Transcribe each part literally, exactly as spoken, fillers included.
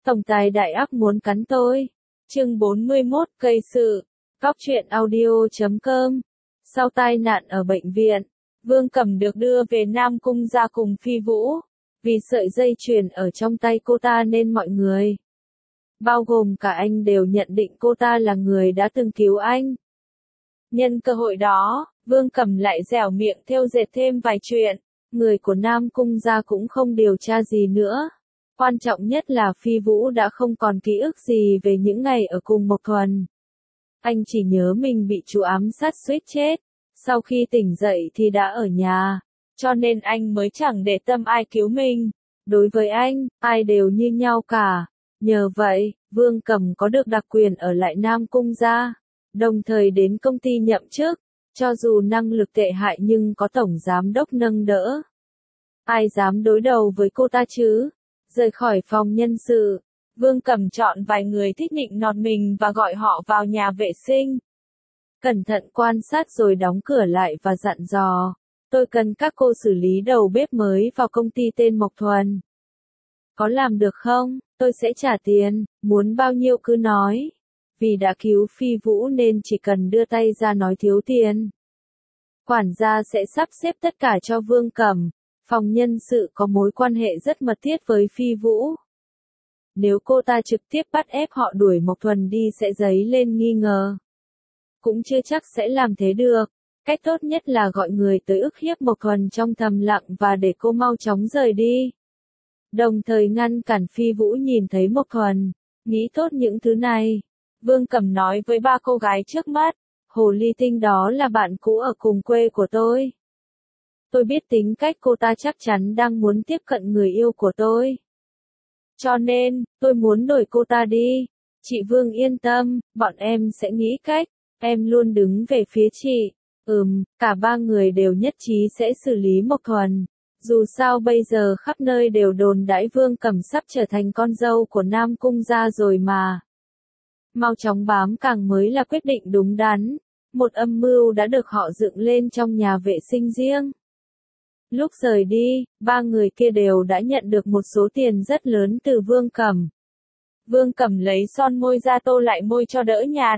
Tổng tài đại ác muốn cắn tôi. Chương bốn mươi mốt, cây sự. Cóc truyện audio chấm com. Sau tai nạn ở bệnh viện, Vương Cẩm được đưa về Nam Cung ra cùng Phi Vũ. Vì sợi dây chuyền ở trong tay cô ta nên mọi người, bao gồm cả anh, đều nhận định cô ta là người đã từng cứu anh. Nhân cơ hội đó, Vương Cẩm lại dẻo miệng thêu dệt thêm vài chuyện. Người của Nam Cung gia cũng không điều tra gì nữa. Quan trọng nhất là Phi Vũ đã không còn ký ức gì về những ngày ở cùng Mộc Thuần. Anh chỉ nhớ mình bị chú ám sát suýt chết. Sau khi tỉnh dậy thì đã ở nhà, cho nên anh mới chẳng để tâm ai cứu mình. Đối với anh, ai đều như nhau cả. Nhờ vậy, Vương Cẩm có được đặc quyền ở lại Nam Cung gia, đồng thời đến công ty nhậm chức. Cho dù năng lực tệ hại nhưng có tổng giám đốc nâng đỡ, ai dám đối đầu với cô ta chứ? Rời khỏi phòng nhân sự, Vương Cẩm chọn vài người thích nịnh nọt mình và gọi họ vào nhà vệ sinh. Cẩn thận quan sát rồi đóng cửa lại và dặn dò, tôi cần các cô xử lý đầu bếp mới vào công ty tên Mộc Thuần. Có làm được không? Tôi sẽ trả tiền, muốn bao nhiêu cứ nói. Vì đã cứu Phi Vũ nên chỉ cần đưa tay ra nói thiếu tiền, quản gia sẽ sắp xếp tất cả cho Vương Cẩm. Phòng nhân sự có mối quan hệ rất mật thiết với Phi Vũ. Nếu cô ta trực tiếp bắt ép họ đuổi Mộc Thuần đi sẽ dấy lên nghi ngờ. Cũng chưa chắc sẽ làm thế được. Cách tốt nhất là gọi người tới ức hiếp Mộc Thuần trong thầm lặng và để cô mau chóng rời đi. Đồng thời ngăn cản Phi Vũ nhìn thấy Mộc Thuần. Nghĩ tốt những thứ này, Vương Cẩm nói với ba cô gái trước mắt, hồ ly tinh đó là bạn cũ ở cùng quê của tôi. Tôi biết tính cách cô ta chắc chắn đang muốn tiếp cận người yêu của tôi. Cho nên, tôi muốn đuổi cô ta đi. Chị Vương yên tâm, bọn em sẽ nghĩ cách. Em luôn đứng về phía chị. Ừm, cả ba người đều nhất trí sẽ xử lý Mộc Thuần. Dù sao bây giờ khắp nơi đều đồn đãi Vương Cẩm sắp trở thành con dâu của Nam Cung gia rồi mà. Mau chóng bám càng mới là quyết định đúng đắn. Một âm mưu đã được họ dựng lên trong nhà vệ sinh riêng. Lúc rời đi, ba người kia đều đã nhận được một số tiền rất lớn từ Vương Cẩm. Vương Cẩm lấy son môi ra tô lại môi cho đỡ nhạt.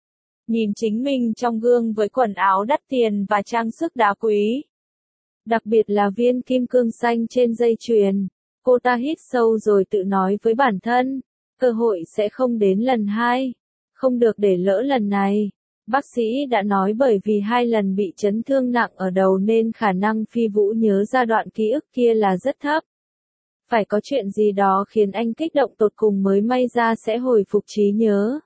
Nhìn chính mình trong gương với quần áo đắt tiền và trang sức đá quý, đặc biệt là viên kim cương xanh trên dây chuyền, cô ta hít sâu rồi tự nói với bản thân, cơ hội sẽ không đến lần hai, không được để lỡ lần này. Bác sĩ đã nói bởi vì hai lần bị chấn thương nặng ở đầu nên khả năng Phi Vũ nhớ ra đoạn ký ức kia là rất thấp. Phải có chuyện gì đó khiến anh kích động tột cùng mới may ra sẽ hồi phục trí nhớ.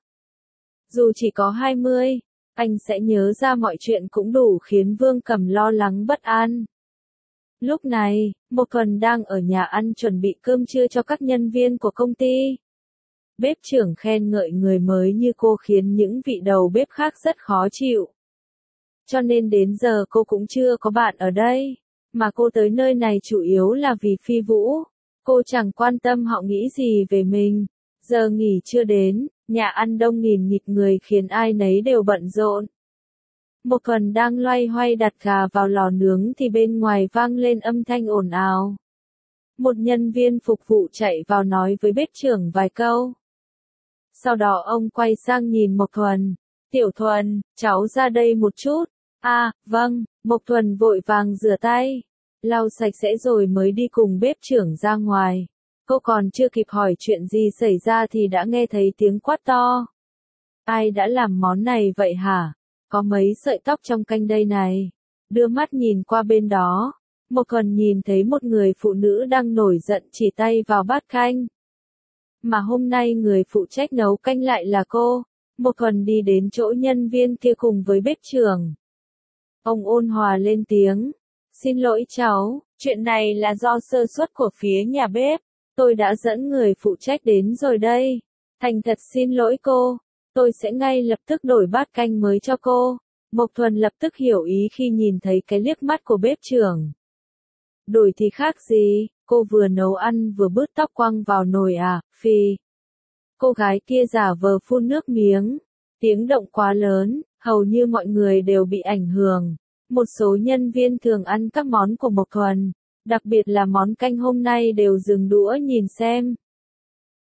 Dù chỉ có hai mươi, anh sẽ nhớ ra mọi chuyện cũng đủ khiến Vương Cẩm lo lắng bất an. Lúc này, Mộc Thuần đang ở nhà ăn chuẩn bị cơm trưa cho các nhân viên của công ty. Bếp trưởng khen ngợi người mới như cô khiến những vị đầu bếp khác rất khó chịu. Cho nên đến giờ cô cũng chưa có bạn ở đây, mà cô tới nơi này chủ yếu là vì Phi Vũ. Cô chẳng quan tâm họ nghĩ gì về mình. Giờ nghỉ chưa đến, nhà ăn đông nghìn nghịt người khiến ai nấy đều bận rộn. Mộc Thuần đang loay hoay đặt gà vào lò nướng thì bên ngoài vang lên âm thanh ồn ào. Một nhân viên phục vụ chạy vào nói với bếp trưởng vài câu. Sau đó ông quay sang nhìn Mộc Thuần. Tiểu Thuần, cháu ra đây một chút. À, vâng. Mộc Thuần vội vàng rửa tay, lau sạch sẽ rồi mới đi cùng bếp trưởng ra ngoài. Cô còn chưa kịp hỏi chuyện gì xảy ra thì đã nghe thấy tiếng quát to. Ai đã làm món này vậy hả? Có mấy sợi tóc trong canh đây này. Đưa mắt nhìn qua bên đó, Mộc Thuần nhìn thấy một người phụ nữ đang nổi giận chỉ tay vào bát canh. Mà hôm nay người phụ trách nấu canh lại là cô. Mộc Thuần đi đến chỗ nhân viên kia cùng với bếp trưởng. Ông ôn hòa lên tiếng. Xin lỗi cháu, chuyện này là do sơ suất của phía nhà bếp. Tôi đã dẫn người phụ trách đến rồi đây. Thành thật xin lỗi cô. Tôi sẽ ngay lập tức đổi bát canh mới cho cô. Mộc Thuần lập tức hiểu ý khi nhìn thấy cái liếc mắt của bếp trưởng. Đổi thì khác gì, cô vừa nấu ăn vừa bứt tóc quăng vào nồi à, Phi. Cô gái kia giả vờ phun nước miếng. Tiếng động quá lớn, hầu như mọi người đều bị ảnh hưởng. Một số nhân viên thường ăn các món của Mộc Thuần, đặc biệt là món canh hôm nay đều dừng đũa nhìn xem.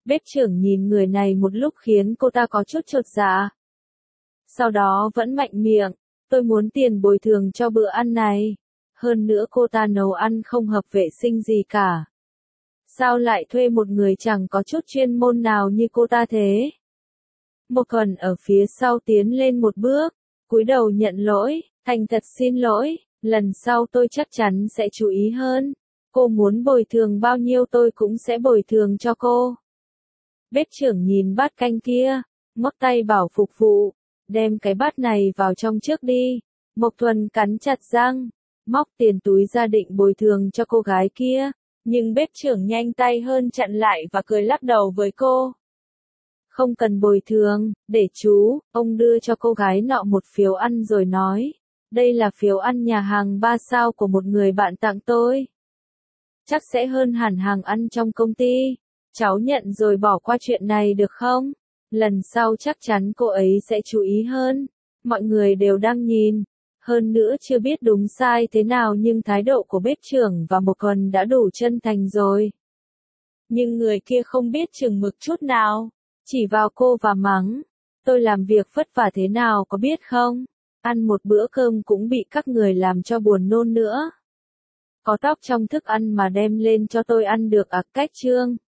Bếp trưởng nhìn người này một lúc khiến cô ta có chút chột dạ. Sau đó vẫn mạnh miệng, tôi muốn tiền bồi thường cho bữa ăn này. Hơn nữa cô ta nấu ăn không hợp vệ sinh gì cả. Sao lại thuê một người chẳng có chút chuyên môn nào như cô ta thế? Một Thuần ở phía sau tiến lên một bước, cúi đầu nhận lỗi, thành thật xin lỗi, lần sau tôi chắc chắn sẽ chú ý hơn. Cô muốn bồi thường bao nhiêu tôi cũng sẽ bồi thường cho cô. Bếp trưởng nhìn bát canh kia, ngoắc tay bảo phục vụ, đem cái bát này vào trong trước đi. Mộc Thuần cắn chặt răng, móc tiền túi ra định bồi thường cho cô gái kia, nhưng bếp trưởng nhanh tay hơn chặn lại và cười lắc đầu với cô. Không cần bồi thường, để chú, ông đưa cho cô gái nọ một phiếu ăn rồi nói, đây là phiếu ăn nhà hàng ba sao của một người bạn tặng tôi. Chắc sẽ hơn hẳn hàng ăn trong công ty. Cháu nhận rồi bỏ qua chuyện này được không? Lần sau chắc chắn cô ấy sẽ chú ý hơn. Mọi người đều đang nhìn. Hơn nữa chưa biết đúng sai thế nào nhưng thái độ của bếp trưởng và Mộc Thuần đã đủ chân thành rồi. Nhưng người kia không biết chừng mực chút nào. Chỉ vào cô và mắng. Tôi làm việc vất vả thế nào có biết không? Ăn một bữa cơm cũng bị các người làm cho buồn nôn nữa. Có tóc trong thức ăn mà đem lên cho tôi ăn được à? Cách chương